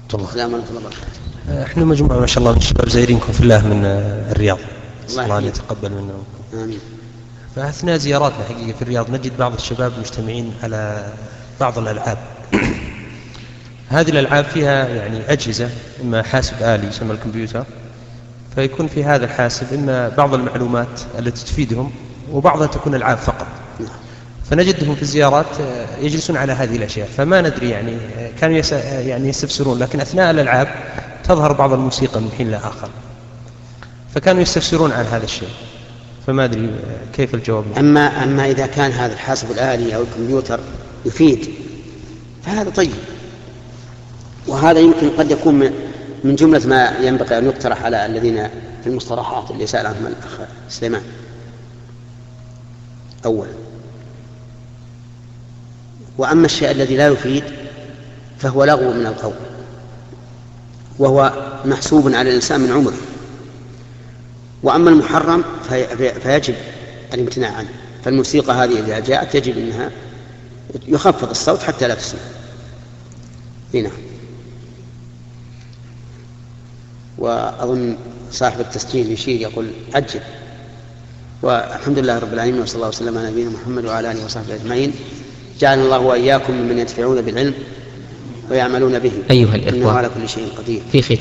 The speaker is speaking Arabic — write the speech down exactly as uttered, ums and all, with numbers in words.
السلام عليكم ورحمة الله. احنا مجموعة ما شاء الله من الشباب زائرينكم في الله من الرياض، الله, الله يتقبل منا. آمين. فأثناء زياراتنا حقيقة في الرياض نجد بعض الشباب مجتمعين على بعض الألعاب. هذه الألعاب فيها يعني أجهزة، إما حاسب آلي يسمى الكمبيوتر، فيكون في هذا الحاسب إما بعض المعلومات التي تفيدهم وبعضها تكون ألعاب فقط. فنجدهم في الزيارات يجلسون على هذه الأشياء، فما ندري يعني كانوا يس يعني يستفسرون، لكن أثناء الألعاب تظهر بعض الموسيقى من حين لآخر، فكانوا يستفسرون عن هذا الشيء، فما أدري كيف الجواب. أما أما إذا كان هذا الحاسب الآلي أو الكمبيوتر يفيد فهذا طيب، وهذا يمكن قد يكون من جملة ما ينبغي أن يقترح على الذين في المصطلحات اللي سأل عنهم الأخ سليمان أولا. وأما الشيء الذي لا يفيد فهو لغو من القول، وهو محسوب على الإنسان من عمره. وأما المحرم فيجب الامتناع عنه. فالموسيقى هذه إذا جاءت يجب أنها يخفض الصوت حتى لا تسمع. هنا وأظن صاحب التسجيل يشير يقول عجل. والحمد لله رب العالمين، وصلى الله وسلم على نبينا محمد وعلى آله وصحبه أجمعين. جعلنا الله وإياكم ممن ينتفعون بالعلم ويعملون به. أيها الإخوة، إنه على كل شيء قدير. في